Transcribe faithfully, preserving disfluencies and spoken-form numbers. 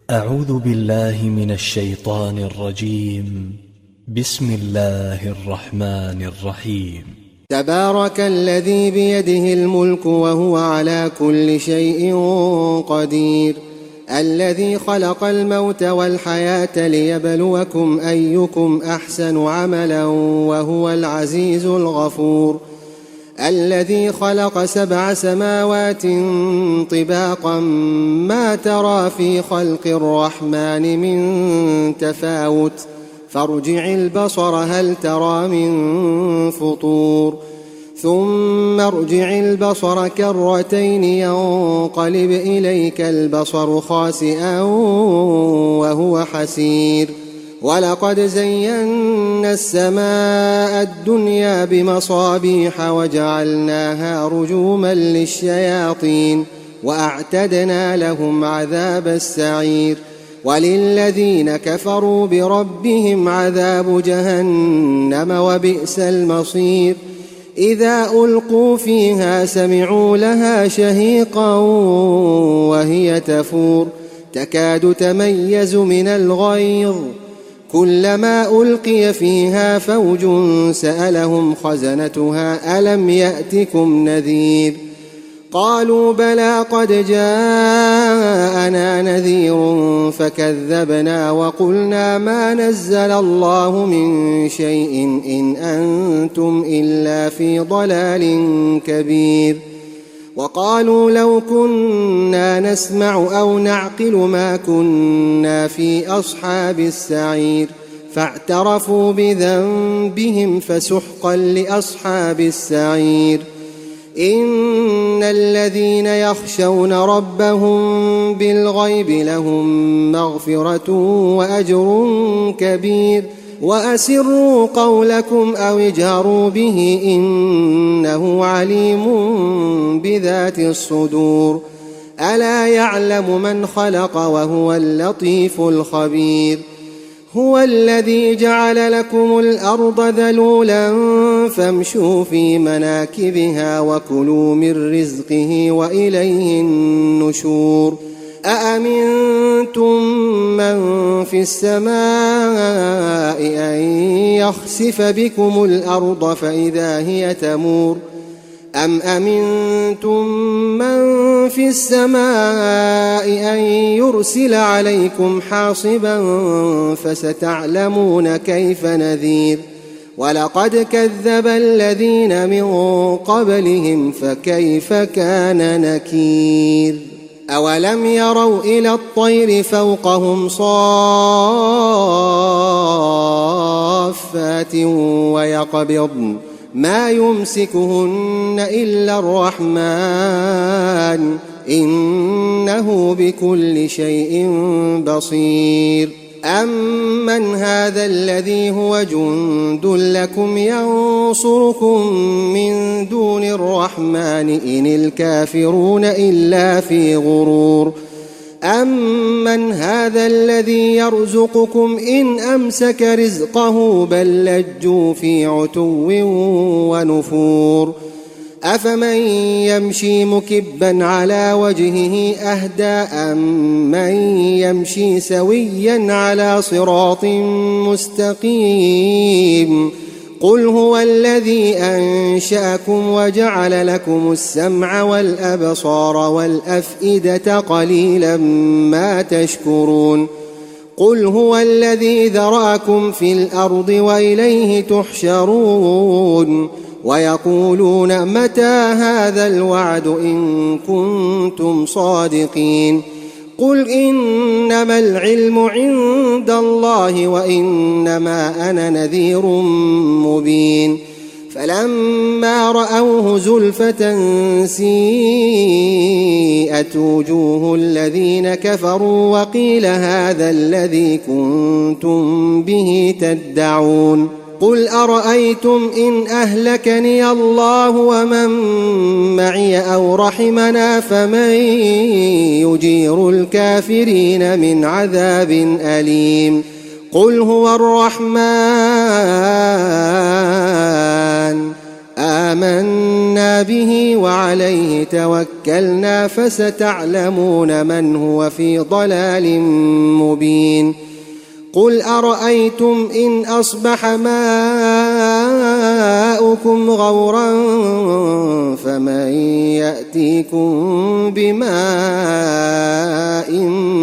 أعوذ بالله من الشيطان الرجيم. بسم الله الرحمن الرحيم. تبارك الذي بيده الملك وهو على كل شيء قدير، الذي خلق الموت والحياة ليبلوكم أيكم أحسن عملا وهو العزيز الغفور، الذي خلق سبع سماوات طباقا ما ترى في خلق الرحمن من تفاوت فارجع البصر هل ترى من فطور، ثم ارجع البصر كرتين ينقلب إليك البصر خاسئا وهو حسير، ولقد زينا السماء الدنيا بمصابيح وجعلناها رجوما للشياطين وأعتدنا لهم عذاب السعير، وللذين كفروا بربهم عذاب جهنم وبئس المصير، إذا ألقوا فيها سمعوا لها شهيقا وهي تفور تكاد تميز من الغيظ، كلما ألقي فيها فوج سألهم خزنتها ألم يأتكم نذير، قالوا بلى قد جاءنا نذير فكذبنا وقلنا ما نزل الله من شيء إن أنتم إلا في ضلال كبير، وقالوا لو كنا نسمع أو نعقل ما كنا في أصحاب السعير، فاعترفوا بذنبهم فسحقا لأصحاب السعير. إن الذين يخشون ربهم بالغيب لهم مغفرة وأجر كبير، وأسروا قولكم أو اجهروا به إنه عليم بذات الصدور، ألا يعلم من خلق وهو اللطيف الخبير، هو الذي جعل لكم الأرض ذلولا فامشوا في مناكبها وكلوا من رزقه وإليه النشور، أأمنتم من في السماء أن يخسف بكم الأرض فإذا هي تمور، أم أمنتم من في السماء أن يرسل عليكم حاصبا فستعلمون كيف نذير، ولقد كذب الذين من قبلهم فكيف كان نكير، أولم يروا إلى الطير فوقهم صافات ويقبضن ما يمسكهن إلا الرحمن إنه بكل شيء بصير، أمن هذا الذي هو جند لكم ينصركم من دون الرحمن إن الكافرون إلا في غرور، أمن هذا الذي يرزقكم إن أمسك رزقه بل لجوا في عتو ونفور، أفمن يمشي مكبا على وجهه أهدى أمن يمشي سويا على صراط مستقيم، قل هو الذي أنشأكم وجعل لكم السمع والأبصار والأفئدة قليلا ما تشكرون، قل هو الذي ذرأكم في الأرض وإليه تحشرون، ويقولون متى هذا الوعد إن كنتم صادقين، قل إنما العلم عند الله وإنما أنا نذير مبين، فلما رأوه زلفة سيئت وجوه الذين كفروا وقيل هذا الذي كنتم به تدعون، قل أرأيتم إن أهلكني الله ومن معي أو رحمنا فمن يجير الكافرين من عذاب أليم، قل هو الرحمن آمنا به وعليه توكلنا فستعلمون من هو في ضلال مبين قل أرأيتم إن أصبح ماؤكم غورا فمن يأتيكم بماء